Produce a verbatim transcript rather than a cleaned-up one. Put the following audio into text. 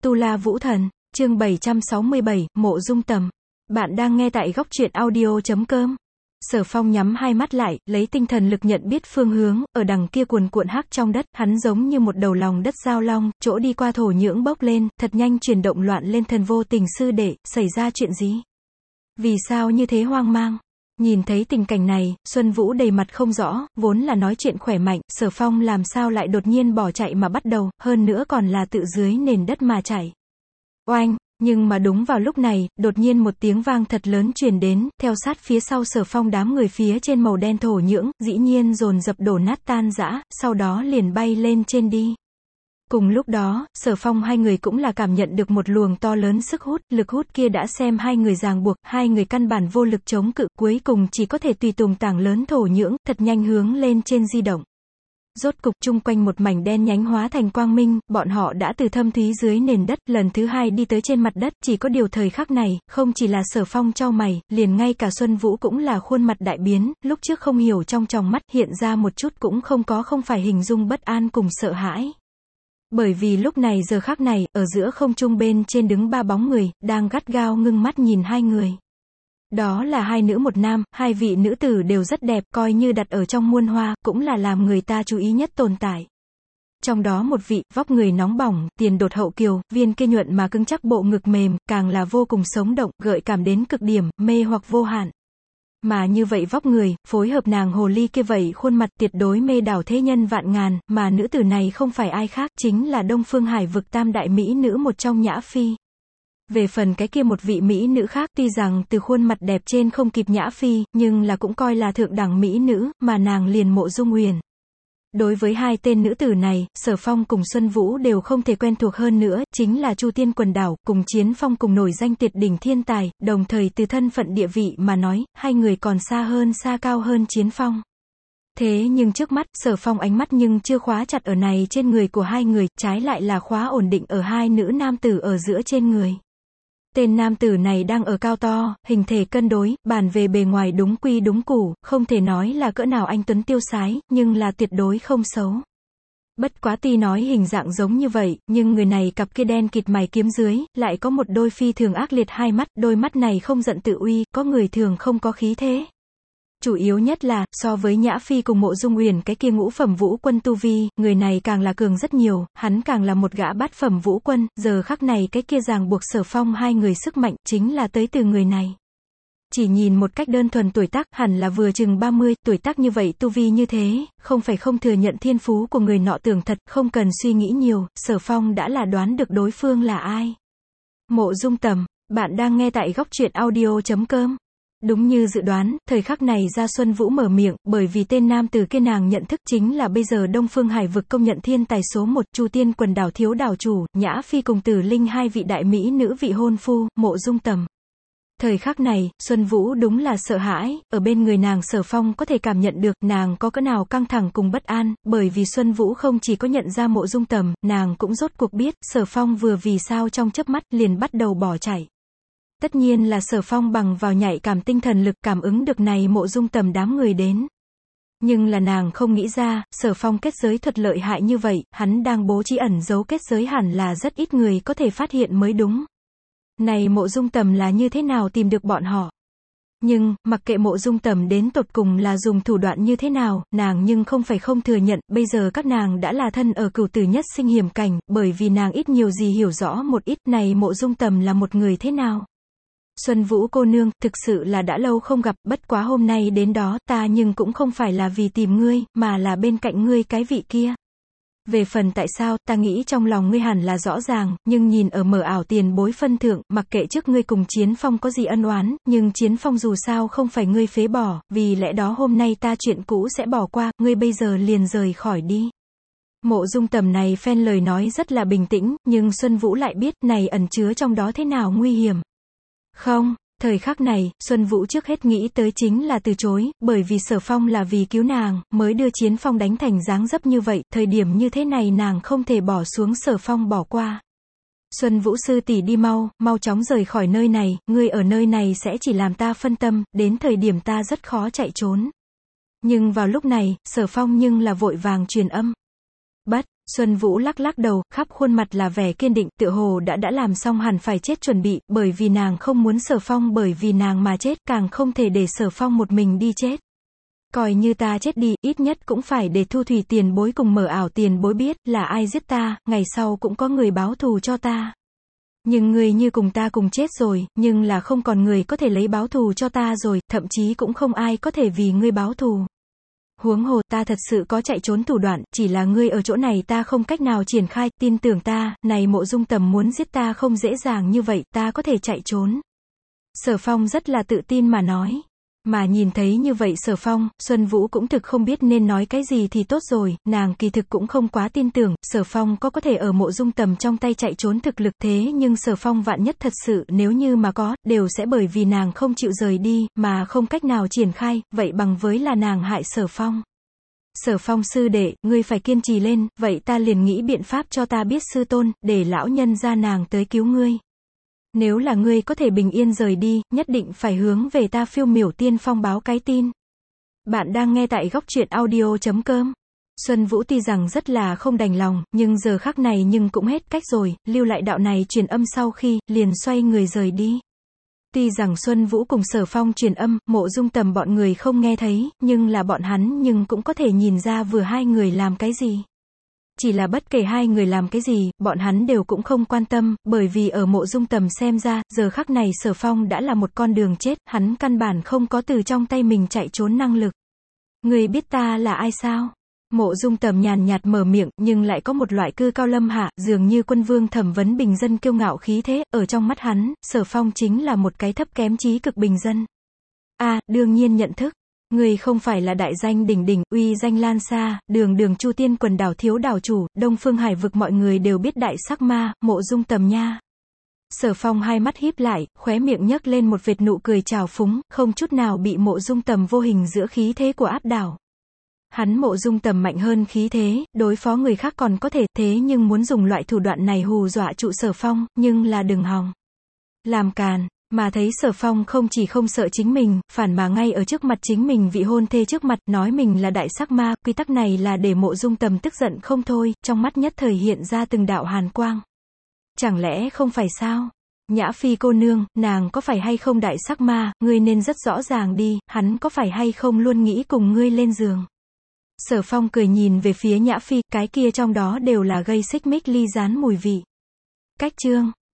Tu La Vũ Thần, chương bảy trăm sáu mươi bảy, Mộ Dung Tầm. Bạn đang nghe tại góc truyện audio chấm com. Sở Phong nhắm hai mắt lại, lấy tinh thần lực nhận biết phương hướng, ở đằng kia cuồn cuộn hắc trong đất, hắn giống như một đầu lòng đất giao long, chỗ đi qua thổ nhưỡng bốc lên, thật nhanh chuyển động loạn lên. Thần vô tình sư đệ, xảy ra chuyện gì? Vì sao như thế hoang mang? Nhìn thấy tình cảnh này, Xuân Vũ đầy mặt không rõ, vốn là nói chuyện khỏe mạnh, Sở Phong làm sao lại đột nhiên bỏ chạy mà bắt đầu, hơn nữa còn là tự dưới nền đất mà chạy. Oanh! Nhưng mà đúng vào lúc này, đột nhiên một tiếng vang thật lớn truyền đến, theo sát phía sau Sở Phong đám người phía trên màu đen thổ nhưỡng, dĩ nhiên dồn dập đổ nát tan rã, sau đó liền bay lên trên đi. Cùng lúc đó, Sở Phong hai người cũng là cảm nhận được một luồng to lớn sức hút, lực hút kia đã xem hai người ràng buộc, hai người căn bản vô lực chống cự, cuối cùng chỉ có thể tùy tùng tảng lớn thổ nhưỡng, thật nhanh hướng lên trên di động. Rốt cục chung quanh một mảnh đen nhánh hóa thành quang minh, bọn họ đã từ thâm thúy dưới nền đất, lần thứ hai đi tới trên mặt đất, chỉ có điều thời khắc này, không chỉ là Sở Phong chau mày, liền ngay cả Xuân Vũ cũng là khuôn mặt đại biến, lúc trước không hiểu trong tròng mắt hiện ra một chút cũng không có không phải hình dung bất an cùng sợ hãi. Bởi vì lúc này giờ khắc này, ở giữa không trung bên trên đứng ba bóng người, đang gắt gao ngưng mắt nhìn hai người. Đó là hai nữ một nam, hai vị nữ tử đều rất đẹp, coi như đặt ở trong muôn hoa, cũng là làm người ta chú ý nhất tồn tại. Trong đó một vị, vóc người nóng bỏng, tiền đột hậu kiều, viên kia nhuận mà cứng chắc bộ ngực mềm, càng là vô cùng sống động, gợi cảm đến cực điểm, mê hoặc vô hạn. Mà như vậy vóc người, phối hợp nàng hồ ly kia vậy khuôn mặt tuyệt đối mê đảo thế nhân vạn ngàn, mà nữ tử này không phải ai khác, chính là Đông Phương Hải vực tam đại mỹ nữ một trong Nhã Phi. Về phần cái kia một vị mỹ nữ khác, tuy rằng từ khuôn mặt đẹp trên không kịp Nhã Phi, nhưng là cũng coi là thượng đẳng mỹ nữ, mà nàng liền Mộ Dung Huyền. Đối với hai tên nữ tử này, Sở Phong cùng Xuân Vũ đều không thể quen thuộc hơn nữa, chính là Chu Tiên quần đảo, cùng Chiến Phong cùng nổi danh tuyệt đỉnh thiên tài, đồng thời từ thân phận địa vị mà nói, hai người còn xa hơn xa cao hơn Chiến Phong. Thế nhưng trước mắt, Sở Phong ánh mắt nhưng chưa khóa chặt ở này trên người của hai người, trái lại là khóa ổn định ở hai nữ nam tử ở giữa trên người. Tên nam tử này đang ở cao to, hình thể cân đối, bàn về bề ngoài đúng quy đúng củ, không thể nói là cỡ nào anh tuấn tiêu sái, nhưng là tuyệt đối không xấu. Bất quá tuy nói hình dạng giống như vậy, nhưng người này cặp kia đen kịt mày kiếm dưới, lại có một đôi phi thường ác liệt hai mắt, đôi mắt này không giận tự uy, có người thường không có khí thế. Chủ yếu nhất là, so với Nhã Phi cùng Mộ Dung Huyền cái kia ngũ phẩm vũ quân tu vi, người này càng là cường rất nhiều, hắn càng là một gã bát phẩm vũ quân, giờ khắc này cái kia ràng buộc Sở Phong hai người sức mạnh, chính là tới từ người này. Chỉ nhìn một cách đơn thuần tuổi tác, hẳn là vừa chừng ba mươi, tuổi tác như vậy tu vi như thế, không phải không thừa nhận thiên phú của người nọ tưởng thật, không cần suy nghĩ nhiều, Sở Phong đã là đoán được đối phương là ai. Mộ Dung Tầm, bạn đang nghe tại góc truyện audio chấm com. Đúng như dự đoán, thời khắc này ra Xuân Vũ mở miệng, bởi vì tên nam tử kia nàng nhận thức chính là bây giờ Đông Phương Hải vực công nhận thiên tài số một, Chu Tiên quần đảo thiếu đảo chủ, Nhã Phi cùng Tử Linh hai vị đại mỹ nữ vị hôn phu, Mộ Dung Tầm. Thời khắc này, Xuân Vũ đúng là sợ hãi, ở bên người nàng Sở Phong có thể cảm nhận được nàng có cỡ nào căng thẳng cùng bất an, bởi vì Xuân Vũ không chỉ có nhận ra Mộ Dung Tầm, nàng cũng rốt cuộc biết, Sở Phong vừa vì sao trong chớp mắt liền bắt đầu bỏ chạy. Tất nhiên là Sở Phong bằng vào nhạy cảm tinh thần lực cảm ứng được này Mộ Dung Tầm đám người đến. Nhưng là nàng không nghĩ ra, Sở Phong kết giới thuật lợi hại như vậy, hắn đang bố trí ẩn giấu kết giới hẳn là rất ít người có thể phát hiện mới đúng. Này Mộ Dung Tầm là như thế nào tìm được bọn họ? Nhưng, mặc kệ Mộ Dung Tầm đến tột cùng là dùng thủ đoạn như thế nào, nàng nhưng không phải không thừa nhận, bây giờ các nàng đã là thân ở cửu tử nhất sinh hiểm cảnh, bởi vì nàng ít nhiều gì hiểu rõ một ít, này Mộ Dung Tầm là một người thế nào? Xuân Vũ cô nương, thực sự là đã lâu không gặp, bất quá hôm nay đến đó, ta nhưng cũng không phải là vì tìm ngươi, mà là bên cạnh ngươi cái vị kia. Về phần tại sao, ta nghĩ trong lòng ngươi hẳn là rõ ràng, nhưng nhìn ở mở ảo tiền bối phân thượng, mặc kệ trước ngươi cùng Chiến Phong có gì ân oán, nhưng Chiến Phong dù sao không phải ngươi phế bỏ, vì lẽ đó hôm nay ta chuyện cũ sẽ bỏ qua, ngươi bây giờ liền rời khỏi đi. Mộ Dung Tầm này phen lời nói rất là bình tĩnh, nhưng Xuân Vũ lại biết, này ẩn chứa trong đó thế nào nguy hiểm. Không, thời khắc này, Xuân Vũ trước hết nghĩ tới chính là từ chối, bởi vì Sở Phong là vì cứu nàng, mới đưa Chiến Phong đánh thành dáng dấp như vậy, thời điểm như thế này nàng không thể bỏ xuống Sở Phong bỏ qua. Xuân Vũ sư tỷ đi mau, mau chóng rời khỏi nơi này, ngươi ở nơi này sẽ chỉ làm ta phân tâm, đến thời điểm ta rất khó chạy trốn. Nhưng vào lúc này, Sở Phong nhưng là vội vàng truyền âm. Bất, Xuân Vũ lắc lắc đầu, khắp khuôn mặt là vẻ kiên định, tựa hồ đã đã làm xong hẳn phải chết chuẩn bị, bởi vì nàng không muốn Sở Phong bởi vì nàng mà chết, càng không thể để Sở Phong một mình đi chết. Coi như ta chết đi, ít nhất cũng phải để Thu Thủy tiền bối cùng Mở Ảo tiền bối biết là ai giết ta, ngày sau cũng có người báo thù cho ta. Nhưng ngươi như cùng ta cùng chết rồi, nhưng là không còn người có thể lấy báo thù cho ta rồi, thậm chí cũng không ai có thể vì ngươi báo thù. Huống hồ, ta thật sự có chạy trốn thủ đoạn, chỉ là ngươi ở chỗ này ta không cách nào triển khai, tin tưởng ta, này Mộ Dung Tầm muốn giết ta không dễ dàng như vậy, ta có thể chạy trốn. Sở Phong rất là tự tin mà nói. Mà nhìn thấy như vậy Sở Phong, Xuân Vũ cũng thực không biết nên nói cái gì thì tốt rồi, nàng kỳ thực cũng không quá tin tưởng, Sở Phong có có thể ở Mộ Dung Tầm trong tay chạy trốn thực lực, thế nhưng Sở Phong vạn nhất thật sự nếu như mà có, đều sẽ bởi vì nàng không chịu rời đi, mà không cách nào triển khai, vậy bằng với là nàng hại Sở Phong. Sở Phong sư đệ, ngươi phải kiên trì lên, vậy ta liền nghĩ biện pháp cho ta biết sư tôn, để lão nhân gia nàng tới cứu ngươi. Nếu là ngươi có thể bình yên rời đi, nhất định phải hướng về ta Phiêu Miểu Tiên Phong báo cái tin. Bạn đang nghe tại góc truyện audio chấm com. Xuân Vũ tuy rằng rất là không đành lòng, nhưng giờ khắc này nhưng cũng hết cách rồi, lưu lại đạo này truyền âm sau khi, liền xoay người rời đi. Tuy rằng Xuân Vũ cùng Sở Phong truyền âm, Mộ Dung Tầm bọn người không nghe thấy, nhưng là bọn hắn nhưng cũng có thể nhìn ra vừa hai người làm cái gì. Chỉ là bất kể hai người làm cái gì, bọn hắn đều cũng không quan tâm, bởi vì ở Mộ Dung Tầm xem ra, giờ khắc này Sở Phong đã là một con đường chết, hắn căn bản không có từ trong tay mình chạy trốn năng lực. Người biết ta là ai sao? Mộ Dung Tầm nhàn nhạt mở miệng, nhưng lại có một loại cư cao lâm hạ, dường như quân vương thẩm vấn bình dân kiêu ngạo khí thế, ở trong mắt hắn, Sở Phong chính là một cái thấp kém trí cực bình dân. A, đương nhiên nhận thức. Người không phải là đại danh đỉnh đỉnh, uy danh lan xa, đường đường Chu Tiên quần đảo thiếu đảo chủ, Đông Phương Hải vực mọi người đều biết đại sắc ma, Mộ Dung Tầm nha. Sở Phong hai mắt híp lại, khóe miệng nhấc lên một vệt nụ cười trào phúng, không chút nào bị Mộ Dung Tầm vô hình giữa khí thế của áp đảo. Hắn Mộ Dung Tầm mạnh hơn khí thế, đối phó người khác còn có thể, thế nhưng muốn dùng loại thủ đoạn này hù dọa trụ Sở Phong, nhưng là đừng hòng. Làm càn. Mà thấy Sở Phong không chỉ không sợ chính mình, phản mà ngay ở trước mặt chính mình vị hôn thê trước mặt, nói mình là đại sắc ma, quy tắc này là để Mộ Dung Tầm tức giận không thôi, trong mắt nhất thời hiện ra từng đạo hàn quang. Chẳng lẽ không phải sao? Nhã Phi cô nương, nàng có phải hay không đại sắc ma, ngươi nên rất rõ ràng đi, hắn có phải hay không luôn nghĩ cùng ngươi lên giường. Sở Phong cười nhìn về phía Nhã Phi, cái kia trong đó đều là gây xích mích ly gián mùi vị. Cách chương